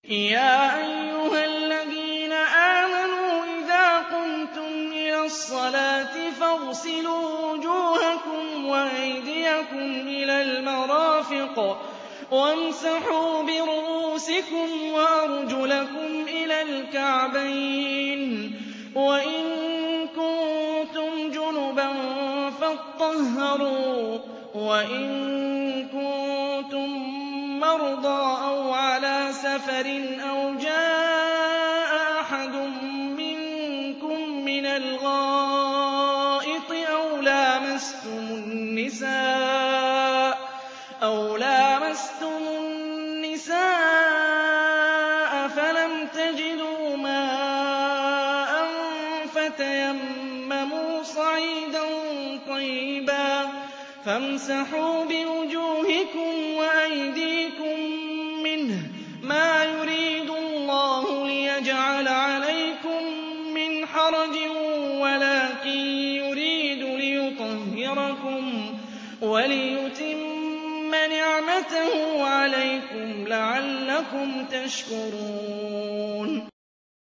يَا أَيُّهَا الَّذِينَ آمَنُوا إِذَا قُمْتُمْ إِلَى الصَّلَاةِ فَاغْسِلُوا وُجُوهَكُمْ وَأَيْدِيَكُمْ إِلَى الْمَرَافِقِ وَامْسَحُوا بِرُءُوسِكُمْ وَأَرْجُلَكُمْ إِلَى الْكَعْبَيْنِ وَإِن كُنتُمْ جُنُبًا فَاطَّهَّرُوا وَإِن كُنتُم مَّرْضَىٰ أَوْ عَلَىٰ سَفَرٍ أَوْ جَاءَ أَحَدٌ مِّنكُم مِّنَ الْغَائِطِ أَوْ لَامَسْتُمُ النِّسَاءَ فَلَمْ تَجِدُوا مَاءً فَتَيَمَّمُوا صَعِيدًا طَيِّبًا فَامْسَحُوا بِوُجُوهِكُمْ وَأَيْدِيكُم مِّنْهُ ۚ مَا يُرِيدُ اللَّهُ لِيَجْعَلَ عَلَيْكُم مِّنْ حَرَجٍ وَلَٰكِن يُرِيدُ لِيُطَهِّرَكُمْ وَلِيُتِمَّ نِعْمَتَهُ عَلَيْكُمْ لَعَلَّكُمْ تَشْكُرُونَ